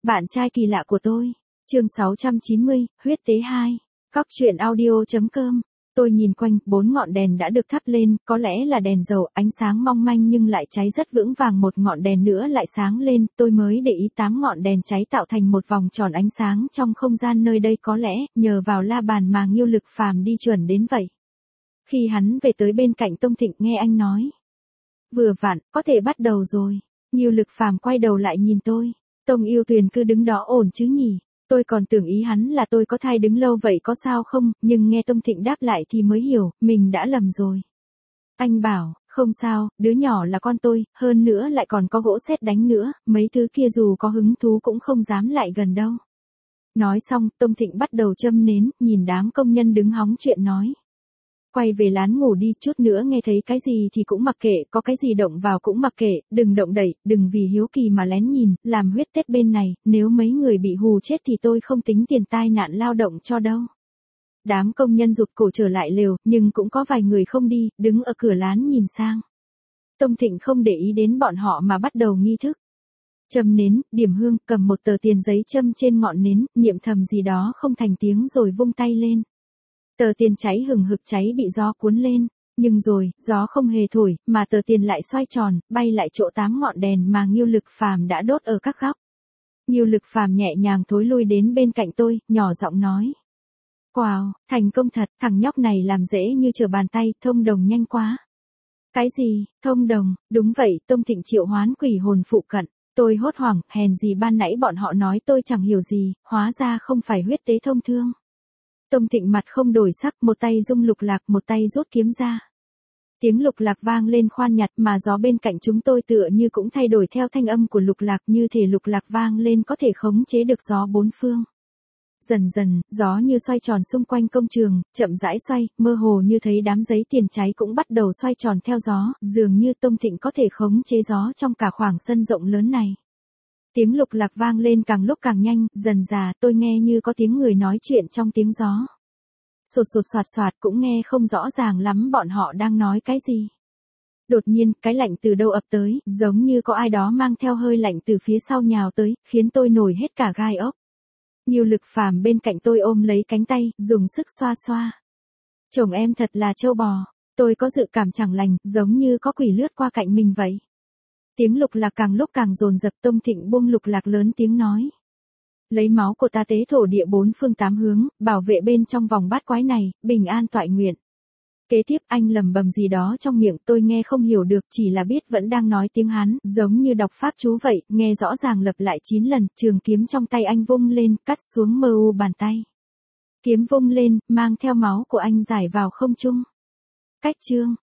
Bạn trai kỳ lạ của tôi. Chương 690, huyết tế 2. Cóc truyện audio.com. Tôi nhìn quanh, 4 ngọn đèn đã được thắp lên, có lẽ là đèn dầu, ánh sáng mong manh nhưng lại cháy rất vững vàng, một ngọn đèn nữa lại sáng lên, tôi mới để ý 8 ngọn đèn cháy tạo thành một vòng tròn ánh sáng trong không gian nơi đây, có lẽ nhờ vào la bàn mà Ngưu Lực Phàm đi chuẩn đến vậy. Khi hắn về tới bên cạnh Tông Thịnh nghe anh nói. Vừa vặn, có thể bắt đầu rồi. Ngưu Lực Phàm quay đầu lại nhìn tôi. Tông Yêu Tuyền cứ đứng đó ổn chứ nhỉ? Tôi còn tưởng ý hắn là tôi có thai đứng lâu vậy có sao không, nhưng nghe Tông Thịnh đáp lại thì mới hiểu, mình đã lầm rồi. Anh bảo, không sao, đứa nhỏ là con tôi, hơn nữa lại còn có gỗ sét đánh nữa, mấy thứ kia dù có hứng thú cũng không dám lại gần đâu. Nói xong, Tông Thịnh bắt đầu châm nến, nhìn đám công nhân đứng hóng chuyện nói. Quay về lán ngủ đi, chút nữa nghe thấy cái gì thì cũng mặc kệ, có cái gì động vào cũng mặc kệ, đừng động đậy, đừng vì hiếu kỳ mà lén nhìn, làm huyết tết bên này, nếu mấy người bị hù chết thì tôi không tính tiền tai nạn lao động cho đâu. Đám công nhân rụt cổ trở lại lều, nhưng cũng có vài người không đi, đứng ở cửa lán nhìn sang. Tông Thịnh không để ý đến bọn họ mà bắt đầu nghi thức. Châm nến, điểm hương, cầm một tờ tiền giấy châm trên ngọn nến, niệm thầm gì đó không thành tiếng rồi vung tay lên. Tờ tiền cháy hừng hực, cháy bị gió cuốn lên, nhưng rồi, gió không hề thổi, mà tờ tiền lại xoay tròn, bay lại chỗ 8 ngọn đèn mà Ngưu Lực Phàm đã đốt ở các góc. Ngưu Lực Phàm nhẹ nhàng thối lui đến bên cạnh tôi, nhỏ giọng nói. Wow, thành công thật, thằng nhóc này làm dễ như trở bàn tay, thông đồng nhanh quá. Cái gì, thông đồng, đúng vậy, Tông Thịnh triệu hoán quỷ hồn phụ cận. Tôi hốt hoảng, hèn gì ban nãy bọn họ nói tôi chẳng hiểu gì, hóa ra không phải huyết tế thông thương. Tông Thịnh mặt không đổi sắc, một tay rung lục lạc, một tay rút kiếm ra. Tiếng lục lạc vang lên khoan nhạt mà gió bên cạnh chúng tôi tựa như cũng thay đổi theo thanh âm của lục lạc, như thể lục lạc vang lên có thể khống chế được gió bốn phương. Dần dần, gió như xoay tròn xung quanh công trường, chậm rãi xoay, mơ hồ như thấy đám giấy tiền cháy cũng bắt đầu xoay tròn theo gió, dường như Tông Thịnh có thể khống chế gió trong cả khoảng sân rộng lớn này. Tiếng lục lạc vang lên càng lúc càng nhanh, dần dà tôi nghe như có tiếng người nói chuyện trong tiếng gió. Sột sột soạt soạt cũng nghe không rõ ràng lắm bọn họ đang nói cái gì. Đột nhiên, cái lạnh từ đâu ập tới, giống như có ai đó mang theo hơi lạnh từ phía sau nhào tới, khiến tôi nổi hết cả gai ốc. Ngưu Lực Phàm bên cạnh tôi ôm lấy cánh tay, dùng sức xoa xoa. Chồng em thật là trâu bò, tôi có dự cảm chẳng lành, giống như có quỷ lướt qua cạnh mình vậy. Tiếng lục lạc càng lúc càng dồn dập, Tông Thịnh buông lục lạc lớn tiếng nói. Lấy máu của ta tế thổ địa 4 phương 8 hướng, bảo vệ bên trong vòng bát quái này, bình an toại nguyện. Kế tiếp anh lẩm bẩm gì đó trong miệng, tôi nghe không hiểu được, chỉ là biết vẫn đang nói tiếng Hán, giống như đọc pháp chú vậy, nghe rõ ràng lặp lại 9 lần, trường kiếm trong tay anh vung lên, cắt xuống mờ u bàn tay. Kiếm vung lên, mang theo máu của anh rải vào không trung. Cách chương